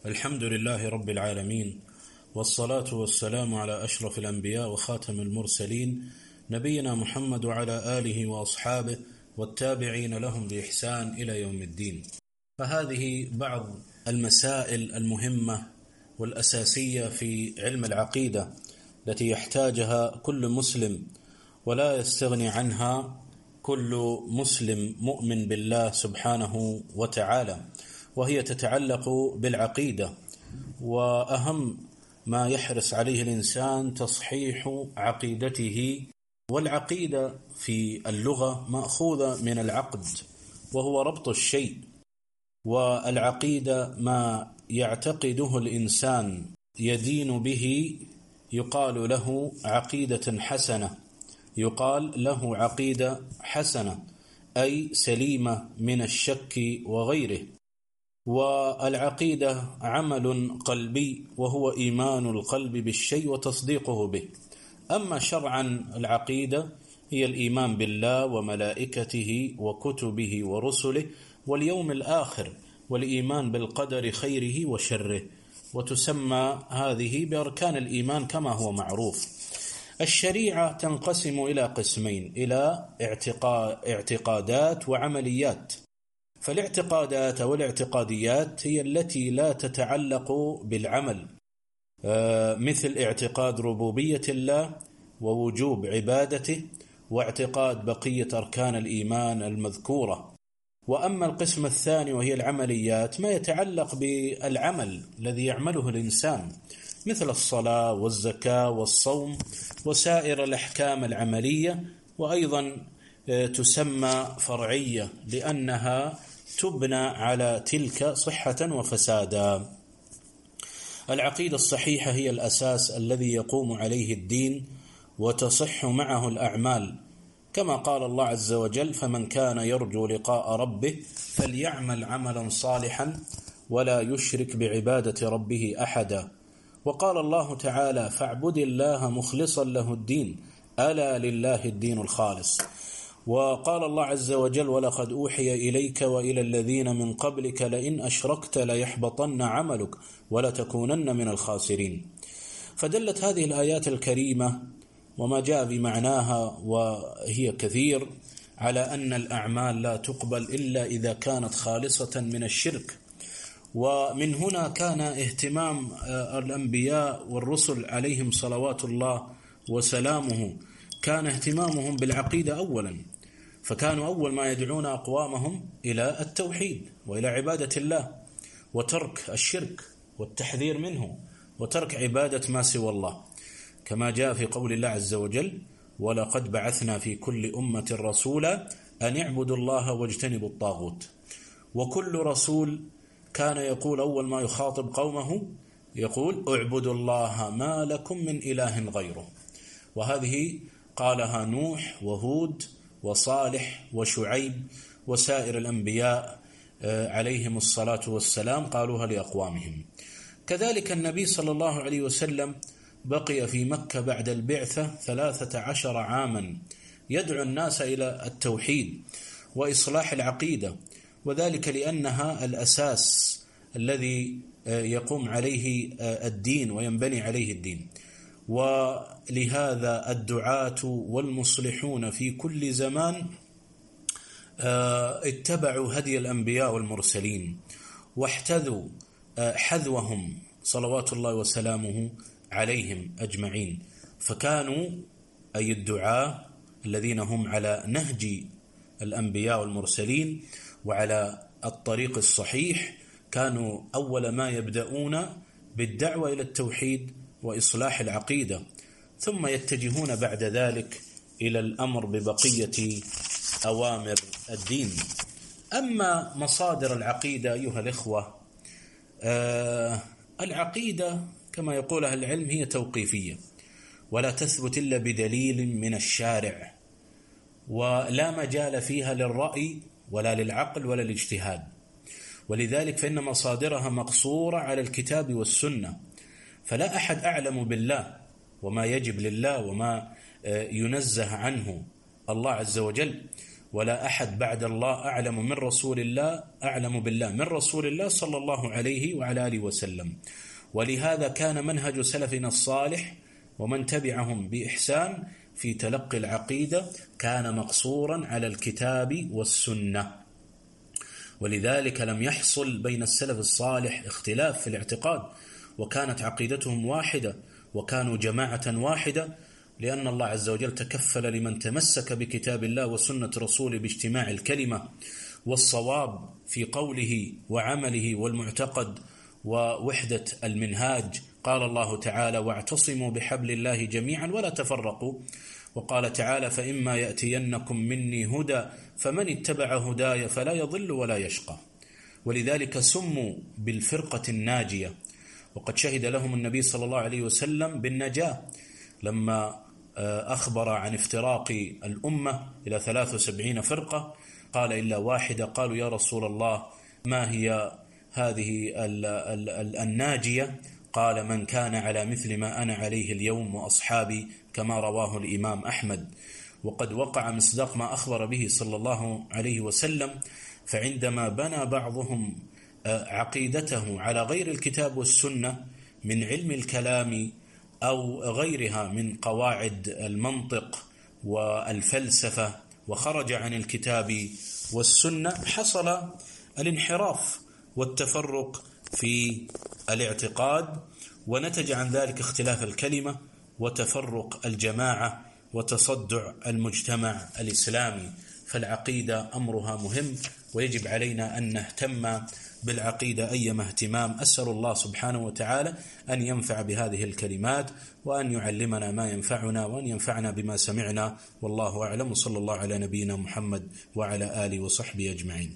الحمد لله رب العالمين، والصلاة والسلام على أشرف الأنبياء وخاتم المرسلين نبينا محمد وعلى آله وأصحابه والتابعين لهم بإحسان إلى يوم الدين. فهذه بعض المسائل المهمة والأساسية في علم العقيدة التي يحتاجها كل مسلم ولا يستغني عنها كل مسلم مؤمن بالله سبحانه وتعالى، وهي تتعلق بالعقيدة. وأهم ما يحرص عليه الإنسان تصحيح عقيدته، والعقيدة في اللغة مأخوذة من العقد وهو ربط الشيء، والعقيدة ما يعتقده الإنسان يدين به يقال له عقيدة حسنة، يقال له عقيدة حسنة أي سليمة من الشك وغيره. والعقيدة عمل قلبي وهو إيمان القلب بالشيء وتصديقه به. أما شرعا العقيدة هي الإيمان بالله وملائكته وكتبه ورسله واليوم الآخر، والإيمان بالقدر خيره وشره، وتسمى هذه بأركان الإيمان كما هو معروف. الشريعة تنقسم إلى قسمين، إلى اعتقادات وعمليات. فالاعتقادات والاعتقاديات هي التي لا تتعلق بالعمل، مثل اعتقاد ربوبية الله ووجوب عبادته واعتقاد بقية أركان الإيمان المذكورة. وأما القسم الثاني وهي العمليات، ما يتعلق بالعمل الذي يعمله الإنسان، مثل الصلاة والزكاة والصوم وسائر الأحكام العملية، وأيضا تسمى فرعية لأنها تبنى على تلك صحة وفسادا. العقيدة الصحيحة هي الأساس الذي يقوم عليه الدين وتصح معه الأعمال، كما قال الله عز وجل: فمن كان يرجو لقاء ربه فليعمل عملا صالحا ولا يشرك بعبادة ربه أحدا. وقال الله تعالى: فاعبد الله مخلصا له الدين ألا لله الدين الخالص. وقال الله عز وجل: ولقد أوحي إليك وإلى الذين من قبلك لئن أشركت ليحبطن عملك ولتكونن من الخاسرين. فدلت هذه الآيات الكريمة وما جاء بمعناها وهي كثير على أن الأعمال لا تقبل إلا إذا كانت خالصة من الشرك. ومن هنا كان اهتمام الأنبياء والرسل عليهم صلوات الله وسلامه، كان اهتمامهم بالعقيدة أولا، فكانوا أول ما يدعون أقوامهم إلى التوحيد وإلى عبادة الله وترك الشرك والتحذير منه وترك عبادة ما سوى الله، كما جاء في قول الله عز وجل: ولقد بعثنا في كل أمة رسولا أن اعبدوا الله واجتنبوا الطاغوت. وكل رسول كان يقول أول ما يخاطب قومه يقول: اعبدوا الله ما لكم من إله غيره. وهذه قالها نوح وهود وصالح وشعيب وسائر الأنبياء عليهم الصلاة والسلام، قالوها لأقوامهم. كذلك النبي صلى الله عليه وسلم بقي في مكة بعد البعثة 13 عاما يدعو الناس إلى التوحيد وإصلاح العقيدة، وذلك لأنها الأساس الذي يقوم عليه الدين وينبني عليه الدين. ولهذا الدعاة والمصلحون في كل زمان اتبعوا هدي الأنبياء والمرسلين واحتذوا حذوهم صلوات الله وسلامه عليهم أجمعين. فكانوا أي الدعاة الذين هم على نهج الأنبياء والمرسلين وعلى الطريق الصحيح، كانوا أول ما يبدأون بالدعوة إلى التوحيد وإصلاح العقيدة، ثم يتجهون بعد ذلك إلى الأمر ببقية أوامر الدين. أما مصادر العقيدة أيها الإخوة، العقيدة كما يقول أهل العلم هي توقيفية، ولا تثبت إلا بدليل من الشارع، ولا مجال فيها للرأي ولا للعقل ولا الاجتهاد. ولذلك فإن مصادرها مقصورة على الكتاب والسنة، فلا أحد أعلم بالله وما يجب لله وما ينزه عنه الله عز وجل. ولا أحد بعد الله أعلم من رسول الله، أعلم بالله من رسول الله صلى الله عليه وعلى آله وسلم. ولهذا كان منهج سلفنا الصالح ومن تبعهم بإحسان في تلقي العقيدة كان مقصورا على الكتاب والسنة، ولذلك لم يحصل بين السلف الصالح اختلاف في الاعتقاد، وكانت عقيدتهم واحدة وكانوا جماعة واحدة، لأن الله عز وجل تكفل لمن تمسك بكتاب الله وسنة رسوله باجتماع الكلمة والصواب في قوله وعمله والمعتقد ووحدة المنهاج. قال الله تعالى: واعتصموا بحبل الله جميعا ولا تفرقوا. وقال تعالى: فإما يأتينكم مني هدى فمن اتبع هداي فلا يضل ولا يشقى. ولذلك سموا بالفرقة الناجية، وقد شهد لهم النبي صلى الله عليه وسلم بالنجاة لما أخبر عن افتراق الأمة إلى 73 فرقة، قال إلا واحدة. قالوا: يا رسول الله ما هي هذه الناجية؟ قال: من كان على مثل ما أنا عليه اليوم وأصحابي، كما رواه الإمام أحمد. وقد وقع مصداق ما أخبر به صلى الله عليه وسلم، فعندما بنى بعضهم عقيدته على غير الكتاب والسنة من علم الكلام أو غيرها من قواعد المنطق والفلسفة وخرج عن الكتاب والسنة، حصل الانحراف والتفرق في الاعتقاد، ونتج عن ذلك اختلاف الكلمة وتفرق الجماعة وتصدع المجتمع الإسلامي. فالعقيدة أمرها مهم، ويجب علينا أن نهتم بالعقيدة أيما اهتمام. أسأل الله سبحانه وتعالى أن ينفع بهذه الكلمات، وأن يعلمنا ما ينفعنا، وأن ينفعنا بما سمعنا. والله أعلم، وصلى الله على نبينا محمد وعلى آله وصحبه أجمعين.